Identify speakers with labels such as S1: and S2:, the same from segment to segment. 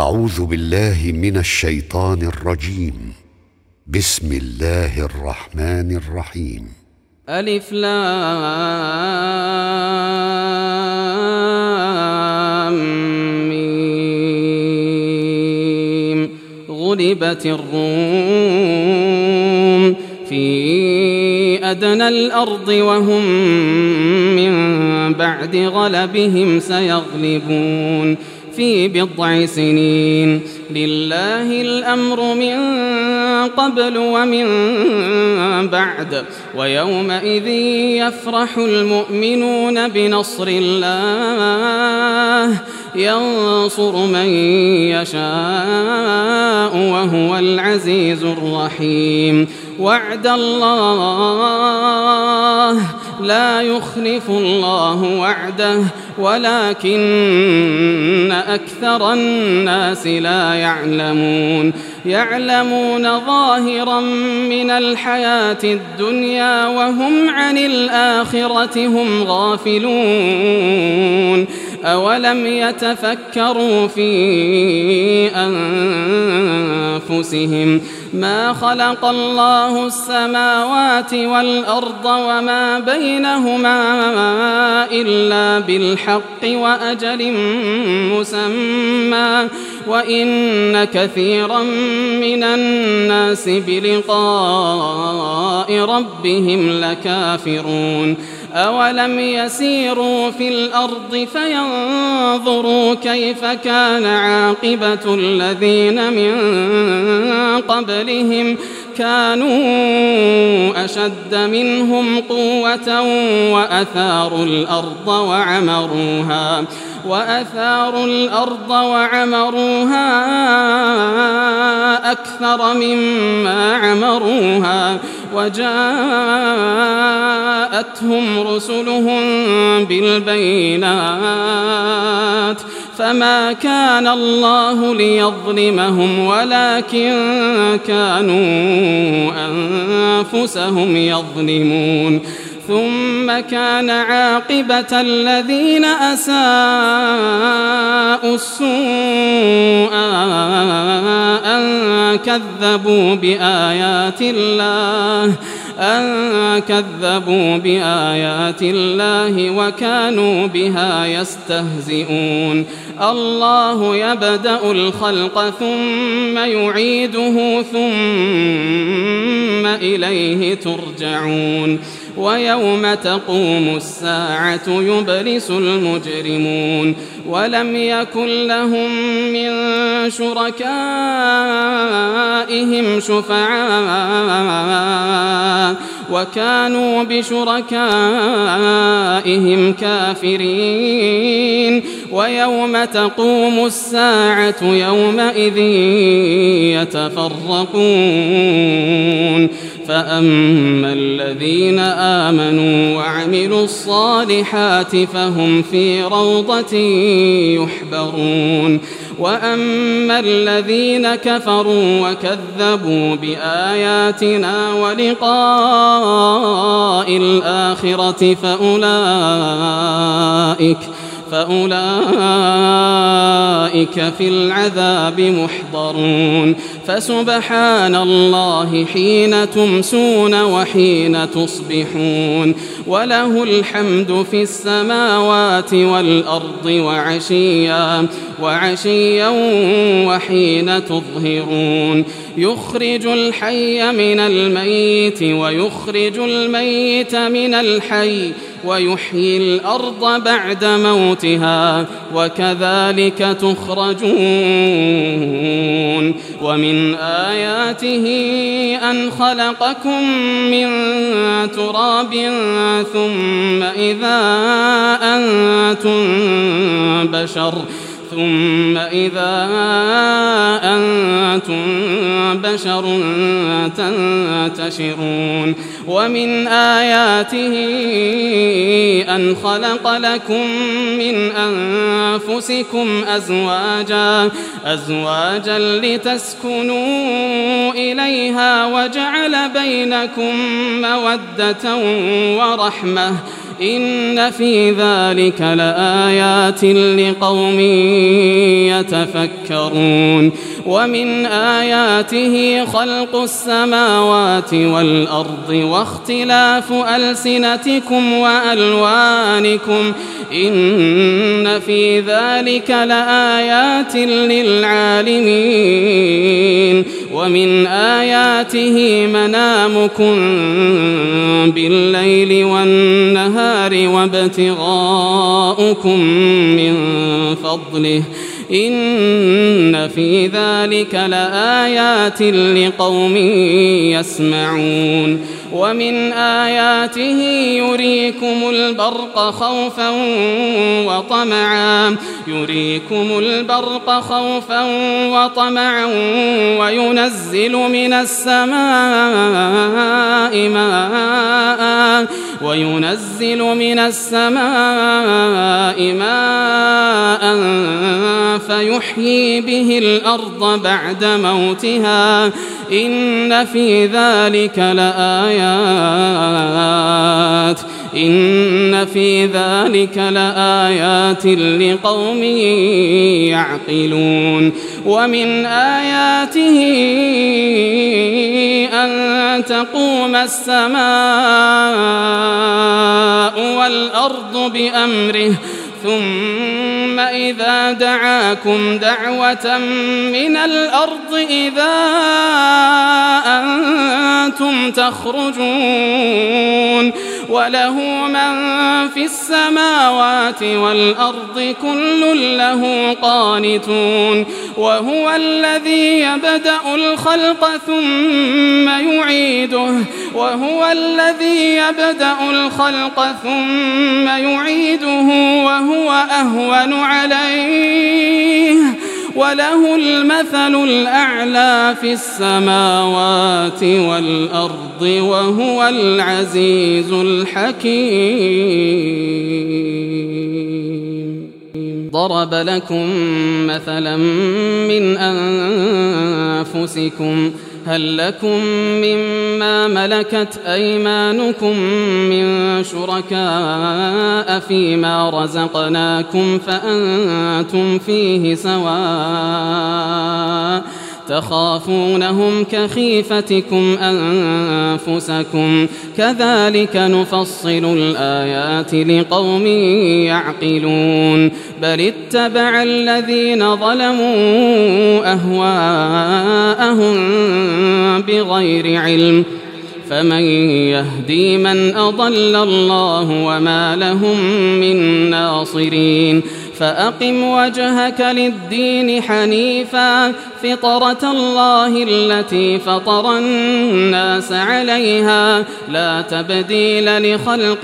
S1: أعوذ بالله من الشيطان الرجيم. بسم الله الرحمن الرحيم.
S2: ألف لام ميم. غلبت الروم في أدنى الأرض وهم من بعد غلبهم سيغلبون في بضع سنين. لله الأمر من قبل ومن بعد ويومئذ يفرح المؤمنون بنصر الله ينصر من يشاء وهو العزيز الرحيم. وعد الله لا يخلف الله وعده ولكن أكثر الناس لا يعلمون ظاهرا من الحياة الدنيا وهم عن الآخرة هم غافلون. أولم يتفكروا في أنفسهم ما خلق الله السماوات والأرض وما بينهما إلا بالحق وأجل مسمى وإن كثيرا من الناس بلقاء ربهم لكافرون. أولم يسيروا في الأرض فينظروا كيف كان عاقبة الذين من قبلهم كانوا أشد منهم قوة وأثاروا الأرض وعمروها أكثر مما عمروها وجاءتهم رسلهم بالبينات فما كان الله ليظلمهم ولكن كانوا أنفسهم يظلمون. ثم كان عاقبة الذين أساءوا السوء أن كذبوا بآيات الله وكانوا بها يستهزئون. الله يبدأ الخلق ثم يعيده ثم إليه ترجعون. ويوم تقوم الساعة يبلس المجرمون ولم يكن لهم من شركائهم شفعاء وكانوا بشركائهم كافرين. ويوم تقوم الساعة يومئذ يتفرقون فأما الذين آمنوا وعملوا الصالحات فهم في روضة يحبرون. وأما الذين كفروا وكذبوا بآياتنا ولقاء الآخرة فأولئك في العذاب محضرون. فسبحان الله حين تمسون وحين تصبحون وله الحمد في السماوات والأرض وعشيا وحين تظهرون. يخرج الحي من الميت ويخرج الميت من الحي ويحيي الأرض بعد موتها وكذلك تخرجون. ومن آياته أن خلقكم من تراب ثم إذا أنتم بشر تنتشرون. ومن آياته أن خلق لكم من أنفسكم أزواجا لتسكنوا إليها وجعل بينكم مودة ورحمة إن في ذلك لآيات لقوم يتفكرون ومن آياته خلق السماوات والأرض واختلاف ألسنتكم وألوانكم إن في ذلك لآيات للعالمين ومن آياته منامكم بالليل والنهار وابتغاؤكم من فضله إن في ذلك لآيات لقوم يسمعون ومن آياته يريكم البرق خوفا وطمعا وينزل من السماء ماء فيحيي به الأرض بعد موتها إن في ذلك لآيات لقوم يعقلون ومن آياته أن تقوم السماء والأرض بأمره ثم إذا دعاكم دعوة من الأرض إذا أنتم تخرجون وله من في السماوات والأرض كل له قانتون وهو الذي يبدأ الخلق ثم يعيده وهو أهون عليه وله المثل الأعلى في السماوات والأرض وهو العزيز الحكيم. ضرب لكم مثلا من أنفسكم هل لكم مما ملكت أيمانكم من شركاء فيما رزقناكم فأنتم فيه سواء تخافونهم كخيفتكم أنفسكم كذلك نفصل الآيات لقوم يعقلون بل اتبع الذين ظلموا أهواءهم بغير علم فمن يهدي من أضل الله وما لهم من ناصرين فأقم وجهك للدين حنيفا فطرة الله التي فطر الناس عليها لا تبديل لخلق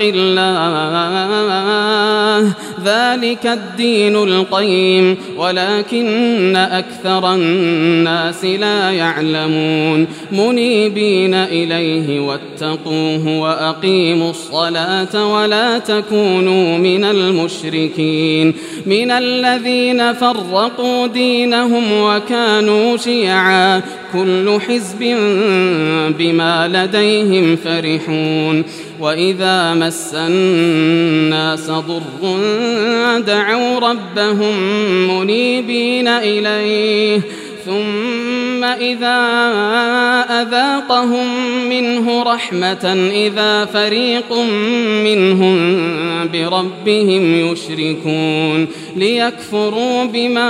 S2: الله ذلك الدين القيم ولكن أكثر الناس لا يعلمون منيبين إليه واتقوه وأقيموا الصلاة ولا تكونوا من المشركين من الذين فرقوا دينهم وكانوا شيعا كل حزب بما لديهم فرحون وإذا مس الناس ضر دعوا ربهم منيبين إليه ثم إذا أذاقهم منه رحمة إذا فريق منهم بربهم يشركون ليكفروا بما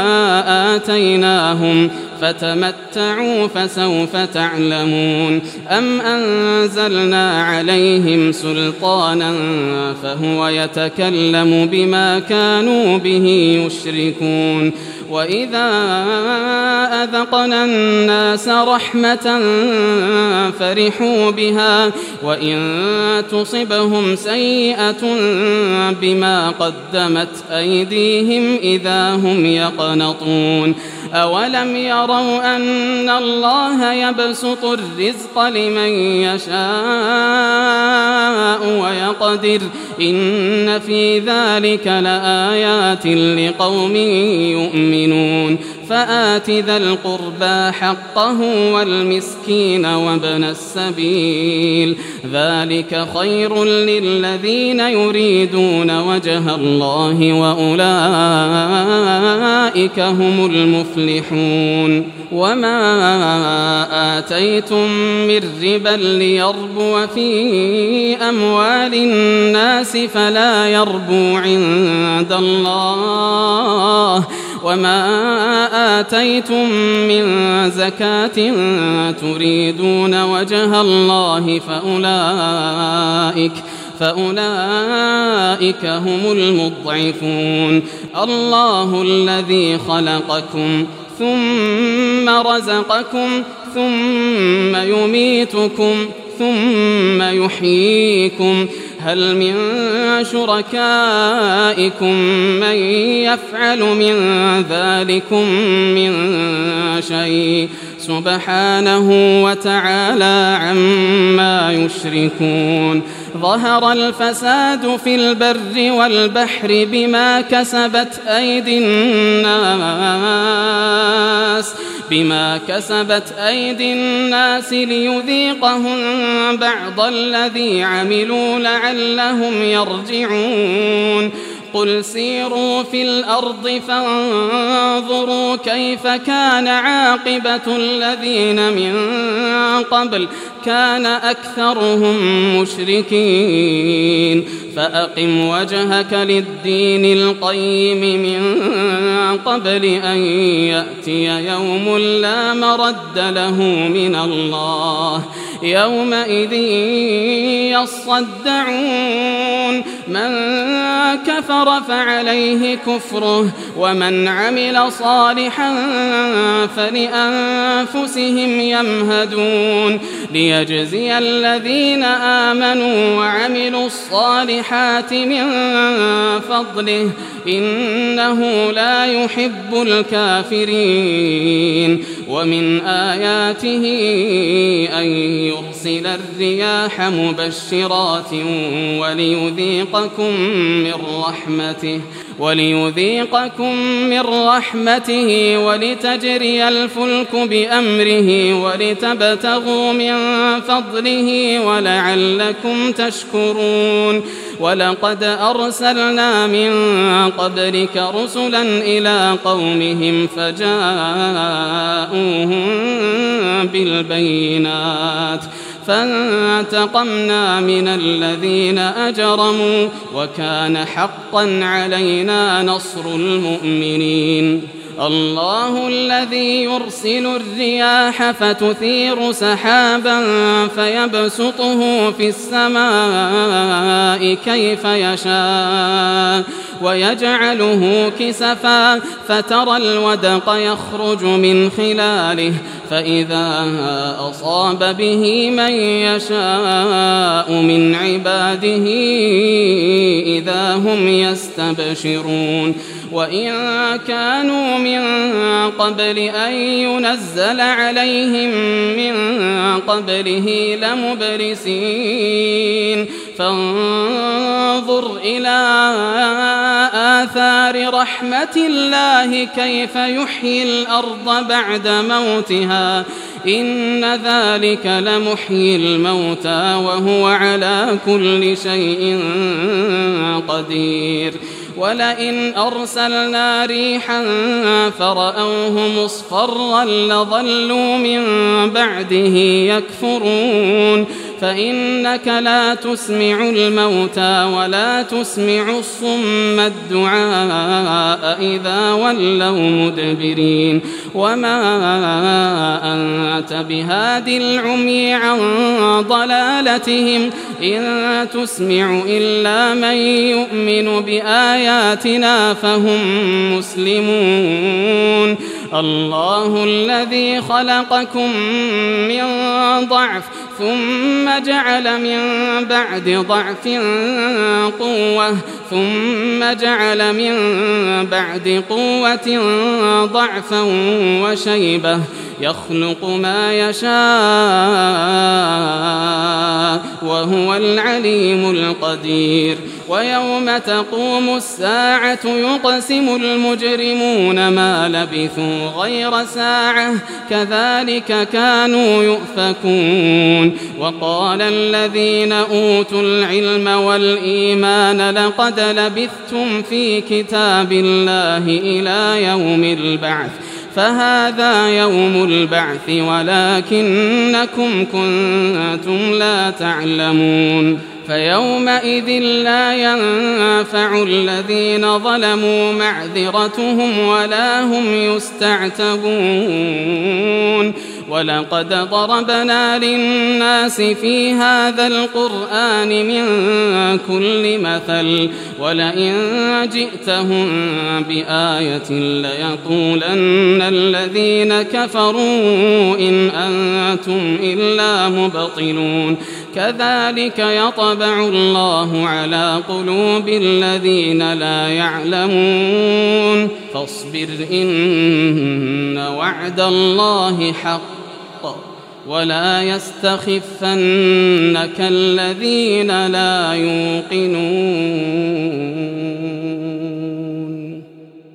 S2: آتيناهم فتمتعوا فسوف تعلمون أم أنزلنا عليهم سلطانا فهو يتكلم بما كانوا به يشركون وإذا أذقنا الناس رحمة فرحوا بها وإن تصبهم سيئة بما قدمت أيديهم إذا هم يقنطون أولم يروا أن الله يبسط الرزق لمن يشاء ويقدر إن في ذلك لآيات لقوم يؤمنون يؤمنون فآت ذا القربى حقه والمسكين وابن السبيل ذلك خير للذين يريدون وجه الله وأولئك هم المفلحون وما آتيتم من ربا ليربو في أموال الناس فلا يربو عند الله وما آتيتم من زكاة تريدون وجه الله فأولئك هم المضعفون الله الذي خلقكم ثم رزقكم ثم يميتكم ثم يحييكم هل من شركائكم من يفعل من ذلكم من شيء سبحانه وتعالى عما يشركون ظهر الفساد في البر والبحر بما كسبت أيدي الناس ليذيقهم بعض الذي عملوا لعلهم يرجعون قل سيروا في الأرض فانظروا كيف كان عاقبة الذين من قبل كان أكثرهم مشركين فأقم وجهك للدين القيم من قبل أن يأتي يوم لا مرد له من الله يومئذ يصدعون من كفر فعليه كفره ومن عمل صالحا فلأنفسهم يمهدون ليجزي الذين آمنوا وعملوا الصالحات من فضله إنه لا يحب الكافرين ومن آياته أن يرسل الرياح مبشرات وليذيقكم من رحمته ولتجري الفلك بأمره ولتبتغوا من فضله ولعلكم تشكرون ولقد أرسلنا من قبلك رسلا إلى قومهم فجاءوهم بالبينات فانتقمنا من الذين أجرموا وكان حقا علينا نصر المؤمنين الله الذي يرسل الرياح فتثير سحابا فيبسطه في السماء كيف يشاء ويجعله كسفا فترى الودق يخرج من خلاله فإذا أصاب به من يشاء من عباده إذا هم يستبشرون وإن كانوا من قبل أن ينزل عليهم من قبله لمبلسين فانظر إلى آثار رحمة الله كيف يحيي الأرض بعد موتها إن ذلك لمحيي الموتى وهو على كل شيء قدير ولئن أرسلنا ريحا فرأوه مصفرا لظلوا من بعده يكفرون فإنك لا تسمع الموتى ولا تسمع الصم الدعاء إذا ولوا مدبرين وما أنت بهاد العمي عن ضلالتهم إن تسمع إلا من يؤمن بآياتنا فهم مسلمون الله الذي خلقكم من ضعف ثم جعل من بعد ضعف قوة ثم جعل من بعد قوة ضعفا وشيبة يخلق ما يشاء وهو العليم القدير ويوم تقوم الساعة يقسم المجرمون ما لبثوا غير ساعة كذلك كانوا يؤفكون وقال الذين أوتوا العلم والإيمان لقد لبثتم في كتاب الله إلى يوم البعث فهذا يوم البعث ولكنكم كنتم لا تعلمون فيومئذ لا ينفع الذين ظلموا معذرتهم ولا هم يستعتبون ولقد ضربنا للناس في هذا القرآن من كل مثل ولئن جئتهم بآية ليقولن الذين كفروا إن أنتم إلا مبطلون كذلك يطبع الله على قلوب الذين لا يعلمون فاصبر إن وعد الله حق ولا يستخفنك الذين لا يوقنون